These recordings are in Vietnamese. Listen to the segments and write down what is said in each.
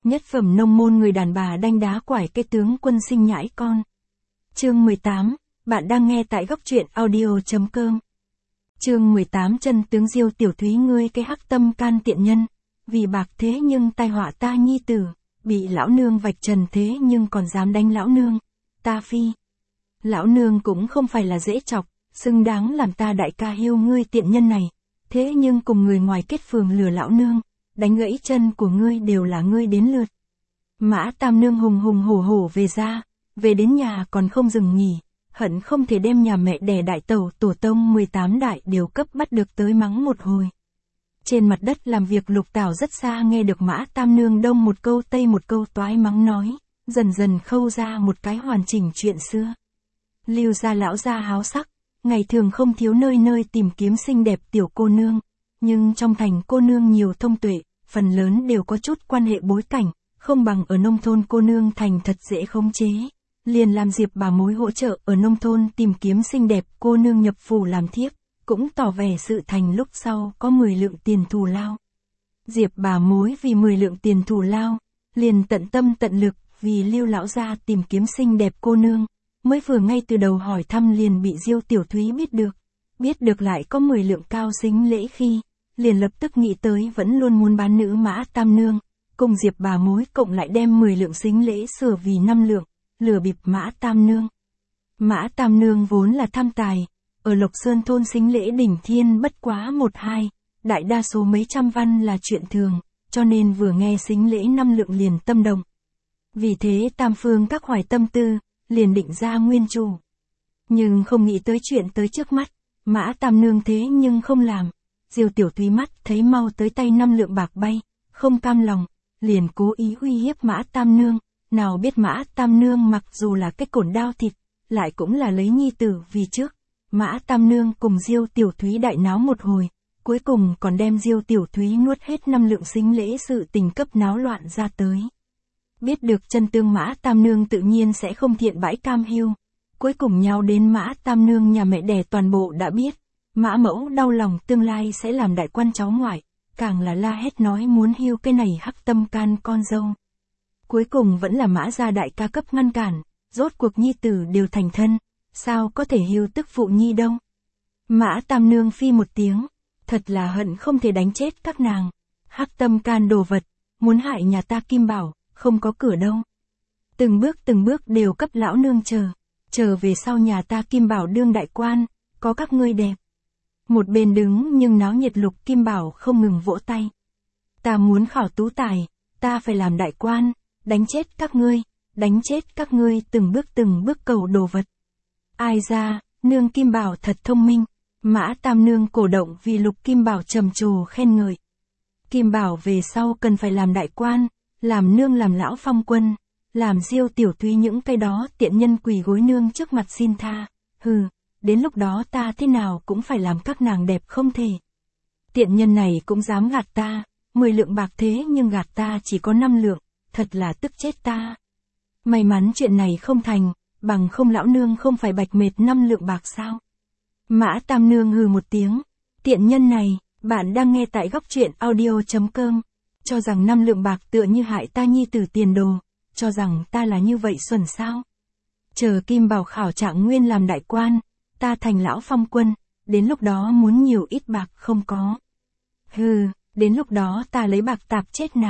Nhất phẩm nông môn người đàn bà đanh đá quải cái tướng quân sinh nhãi con. Chương 18, bạn đang nghe tại góc truyện audio.com. Chương 18 chân tướng Diêu Tiểu Thúy ngươi cái hắc tâm can tiện nhân, vì bạc thế nhưng tai họa ta nhi tử, bị lão nương vạch trần thế nhưng còn dám đánh lão nương, ta phi. Lão nương cũng không phải là dễ chọc, xứng đáng làm ta đại ca hiêu ngươi tiện nhân này, thế nhưng cùng người ngoài kết phường lừa lão nương, đánh gãy chân của ngươi đều là ngươi đến lượt. Mã Tam Nương hùng hùng hổ hổ về ra, về đến nhà còn không dừng nghỉ, hận không thể đem nhà mẹ đẻ đại tẩu tổ tông 18 đại đều cấp bắt được tới mắng một hồi. Trên mặt đất làm việc Lục Tảo rất xa nghe được Mã Tam Nương đông một câu tây một câu toái mắng nói, dần dần khâu ra một cái hoàn chỉnh chuyện xưa. Lưu gia lão gia háo sắc, ngày thường không thiếu nơi nơi tìm kiếm xinh đẹp tiểu cô nương, nhưng trong thành cô nương nhiều thông tuệ, phần lớn đều có chút quan hệ bối cảnh, không bằng ở nông thôn cô nương thành thật dễ khống chế. Liền làm Diệp bà mối hỗ trợ ở nông thôn tìm kiếm xinh đẹp cô nương nhập phủ làm thiếp, cũng tỏ vẻ sự thành lúc sau có 10 lượng tiền thù lao. Diệp bà mối vì 10 lượng tiền thù lao, liền tận tâm tận lực vì Lưu lão gia tìm kiếm xinh đẹp cô nương, mới vừa ngay từ đầu hỏi thăm liền bị Diêu Tiểu Thúy biết được lại có 10 lượng cao sính lễ khi, liền lập tức nghĩ tới vẫn luôn muốn bán nữ Mã Tam Nương, cùng Diệp bà mối cộng lại đem 10 lượng sính lễ sửa vì 5 lượng, lừa bịp Mã Tam Nương. Mã Tam Nương vốn là tham tài, ở Lộc Sơn thôn sính lễ đỉnh thiên bất quá 1-2, đại đa số mấy trăm văn là chuyện thường, cho nên vừa nghe sính lễ 5 lượng liền tâm động. Vì thế tam phương các hoài tâm tư, liền định ra nguyên chủ. Nhưng không nghĩ tới chuyện tới trước mắt, Mã Tam Nương thế nhưng không làm. Diêu Tiểu Thúy mắt thấy mau tới tay 5 lượng bạc bay, không cam lòng, liền cố ý uy hiếp Mã Tam Nương, nào biết Mã Tam Nương mặc dù là cái cổn đao thịt, lại cũng là lấy nhi tử vì trước. Mã Tam Nương cùng Diêu Tiểu Thúy đại náo một hồi, cuối cùng còn đem Diêu Tiểu Thúy nuốt hết 5 lượng sính lễ sự tình cấp náo loạn ra tới. Biết được chân tướng Mã Tam Nương tự nhiên sẽ không thiện bãi cam hiu, cuối cùng nhau đến Mã Tam Nương nhà mẹ đẻ toàn bộ đã biết. Mã mẫu đau lòng tương lai sẽ làm đại quan cháu ngoại, càng là la hét nói muốn hiu cái này hắc tâm can con dâu. Cuối cùng vẫn là Mã gia đại ca cấp ngăn cản, rốt cuộc nhi tử đều thành thân, sao có thể hiu tức phụ nhi đâu. Mã Tam Nương phi một tiếng, thật là hận không thể đánh chết các nàng, hắc tâm can đồ vật, muốn hại nhà ta Kim Bảo, không có cửa đâu. Từng bước đều cấp lão nương chờ về sau nhà ta Kim Bảo đương đại quan, có các ngươi đẹp. Một bên đứng nhưng náo nhiệt Lục Kim Bảo không ngừng vỗ tay. Ta muốn khảo tú tài, ta phải làm đại quan, đánh chết các ngươi từng bước cầu đồ vật. Ai ra, nương Kim Bảo thật thông minh, Mã Tam Nương cổ động vì Lục Kim Bảo trầm trồ khen ngợi. Kim Bảo về sau cần phải làm đại quan, làm nương làm lão phong quân, làm Diêu Tiểu Thúy những cái đó tiện nhân quỳ gối nương trước mặt xin tha, hừ. Đến lúc đó ta thế nào cũng phải làm các nàng đẹp không thể. Tiện nhân này cũng dám gạt ta, 10 lượng bạc thế nhưng gạt ta chỉ có 5 lượng, thật là tức chết ta. May mắn chuyện này không thành, bằng không lão nương không phải bạch mệt 5 lượng bạc sao. Mã Tam Nương hừ một tiếng, tiện nhân này, bạn đang nghe tại góc truyện audio.com, cho rằng 5 lượng bạc tựa như hại ta nhi tử tiền đồ, cho rằng ta là như vậy xuẩn sao. Chờ Kim Bảo khảo trạng nguyên làm đại quan, ta thành lão phong quân, đến lúc đó muốn nhiều ít bạc không có. Hừ, đến lúc đó ta lấy bạc tạp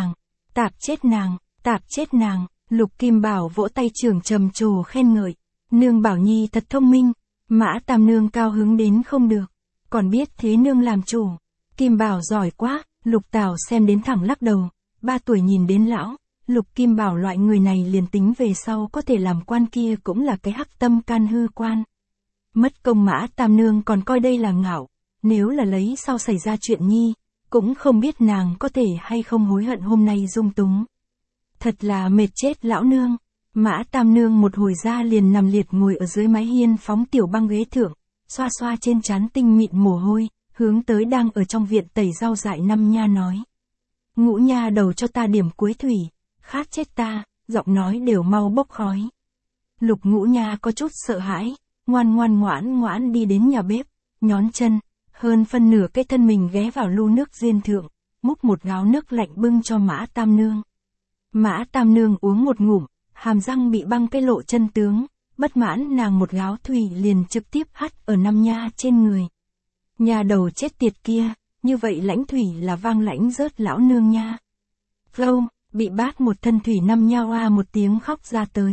chết nàng, Lục Kim Bảo vỗ tay trưởng trầm trồ khen ngợi, nương Bảo Nhi thật thông minh, Mã Tam Nương cao hứng đến không được, còn biết thế nương làm chủ, Kim Bảo giỏi quá, Lục Tảo xem đến thẳng lắc đầu, 3 tuổi nhìn đến lão, Lục Kim Bảo loại người này liền tính về sau có thể làm quan kia cũng là cái hắc tâm can hư quan. Mất công Mã Tam Nương còn coi đây là ngạo, nếu là lấy sau xảy ra chuyện nhi, cũng không biết nàng có thể hay không hối hận hôm nay dung túng. Thật là mệt chết lão nương, Mã Tam Nương một hồi ra liền nằm liệt ngồi ở dưới mái hiên phóng tiểu băng ghế thượng, xoa xoa trên trán tinh mịn mồ hôi, hướng tới đang ở trong viện tẩy rau dại Năm Nha nói. Ngũ nha đầu cho ta điểm cuối thủy, khát chết ta, giọng nói đều mau bốc khói. Lục Ngũ Nha có chút sợ hãi. Ngoan đi đến nhà bếp, nhón chân, hơn phân nửa cái thân mình ghé vào lu nước diên thượng, múc một gáo nước lạnh bưng cho Mã Tam Nương. Mã Tam Nương uống một ngụm, hàm răng bị băng cái lộ chân tướng, bất mãn nàng một gáo thủy liền trực tiếp hắt ở Năm Nha trên người. Nhà đầu chết tiệt kia, như vậy lãnh thủy là vang lãnh rớt lão nương nha. Vâu, bị bát một thân thủy Năm Nha oa một tiếng khóc ra tới.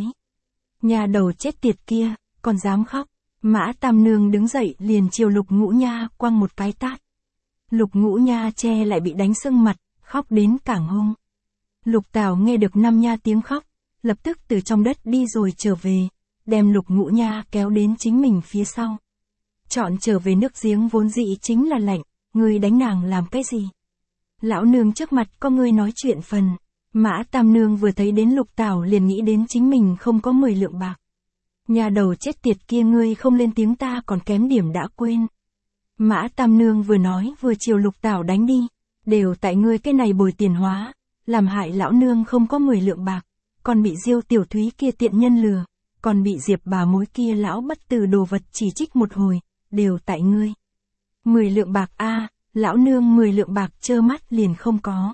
Nhà đầu chết tiệt kia, còn dám khóc. Mã Tam Nương đứng dậy liền chiều Lục Ngũ Nha quăng một cái tát. Lục Ngũ Nha che lại bị đánh sưng mặt, khóc đến cảng hông. Lục Tảo nghe được Năm Nha tiếng khóc, lập tức từ trong đất đi rồi trở về, đem Lục Ngũ Nha kéo đến chính mình phía sau. Chọn trở về nước giếng vốn dĩ chính là lạnh, ngươi đánh nàng làm cái gì? Lão nương trước mặt có ngươi nói chuyện phần. Mã Tam Nương vừa thấy đến Lục Tảo liền nghĩ đến chính mình không có 10 lượng bạc. Nhà đầu chết tiệt kia ngươi không lên tiếng ta còn kém điểm đã quên. Mã Tam Nương vừa nói vừa chiều Lục Tảo đánh đi, đều tại ngươi cái này bồi tiền hóa, làm hại lão nương không có 10 lượng bạc, còn bị Diêu Tiểu Thúy kia tiện nhân lừa, còn bị Diệp bà mối kia lão bất từ đồ vật chỉ trích một hồi, đều tại ngươi. 10 lượng bạc a, lão nương 10 lượng bạc trơ mắt liền không có.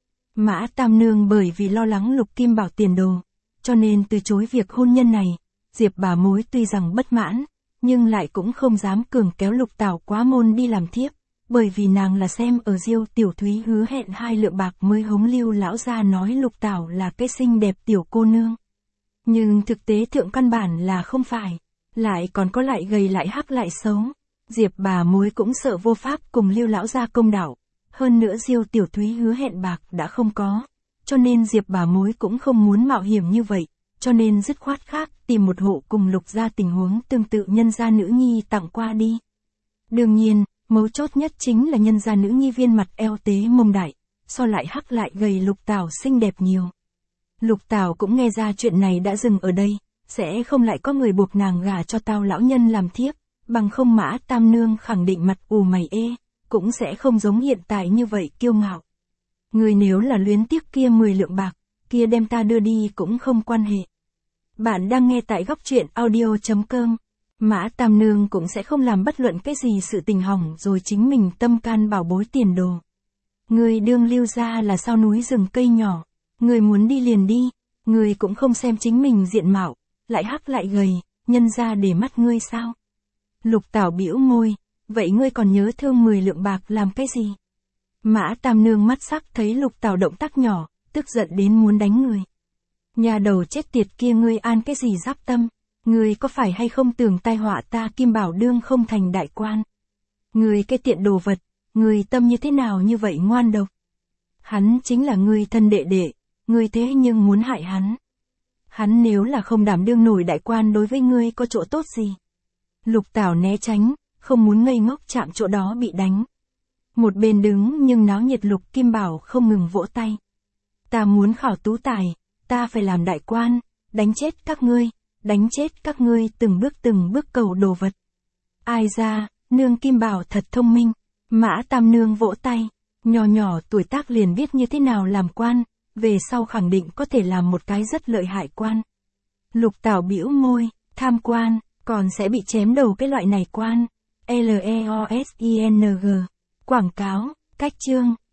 Mã Tam Nương bởi vì lo lắng Lục Kim Bảo tiền đồ, cho nên từ chối việc hôn nhân này. Diệp bà mối tuy rằng bất mãn, nhưng lại cũng không dám cường kéo Lục Tảo quá môn đi làm thiếp, bởi vì nàng là xem ở Diêu Tiểu Thúy hứa hẹn 2 lượng bạc mới hống Lưu lão gia nói Lục Tảo là cái xinh đẹp tiểu cô nương. Nhưng thực tế thượng căn bản là không phải, lại còn có lại gầy lại hắc lại xấu. Diệp bà mối cũng sợ vô pháp cùng Lưu lão gia công đạo, hơn nữa Diêu Tiểu Thúy hứa hẹn bạc đã không có, cho nên Diệp bà mối cũng không muốn mạo hiểm như vậy. Cho nên dứt khoát khác tìm một hộ cùng Lục gia tình huống tương tự nhân gia nữ nhi tặng qua đi. Đương nhiên, mấu chốt nhất chính là nhân gia nữ nhi viên mặt eo tế mông đại, so lại hắc lại gầy Lục Tảo xinh đẹp nhiều. Lục Tảo cũng nghe ra chuyện này đã dừng ở đây, sẽ không lại có người buộc nàng gả cho tao lão nhân làm thiếp, bằng không Mã Tam Nương khẳng định mặt ù mày ê, cũng sẽ không giống hiện tại như vậy kiêu ngạo. Người nếu là luyến tiếc kia 10 lượng bạc, kia đem ta đưa đi cũng không quan hệ. Bạn đang nghe tại góc truyện audio.com. Mã Tam Nương cũng sẽ không làm bất luận cái gì sự tình hỏng rồi chính mình tâm can bảo bối tiền đồ. Người đương Lưu gia là sao núi rừng cây nhỏ, người muốn đi liền đi, người cũng không xem chính mình diện mạo, lại hắc lại gầy, nhân ra để mắt ngươi sao? Lục Tảo bĩu môi, vậy ngươi còn nhớ thương 10 lượng bạc làm cái gì? Mã Tam Nương mắt sắc thấy Lục Tảo động tác nhỏ, tức giận đến muốn đánh người. Nhà đầu chết tiệt kia ngươi an cái gì giáp tâm, ngươi có phải hay không tưởng tai họa ta Kim Bảo đương không thành đại quan. Ngươi cái tiện đồ vật, ngươi tâm như thế nào như vậy ngoan độc. Hắn chính là ngươi thân đệ đệ, ngươi thế nhưng muốn hại hắn. Hắn nếu là không đảm đương nổi đại quan đối với ngươi có chỗ tốt gì. Lục Tảo né tránh, không muốn ngây ngốc chạm chỗ đó bị đánh. Một bên đứng nhưng náo nhiệt Lục Kim Bảo không ngừng vỗ tay. Ta muốn khảo tú tài, ta phải làm đại quan, đánh chết các ngươi từng bước cầu đồ vật. Ai ra, nương Kim Bảo thật thông minh. Mã Tam Nương vỗ tay, nhỏ tuổi tác liền biết như thế nào làm quan, về sau khẳng định có thể làm một cái rất lợi hại quan. Lục Tảo bĩu môi, tham quan, còn sẽ bị chém đầu cái loại này quan. LEOSING. Quảng cáo, cách chương.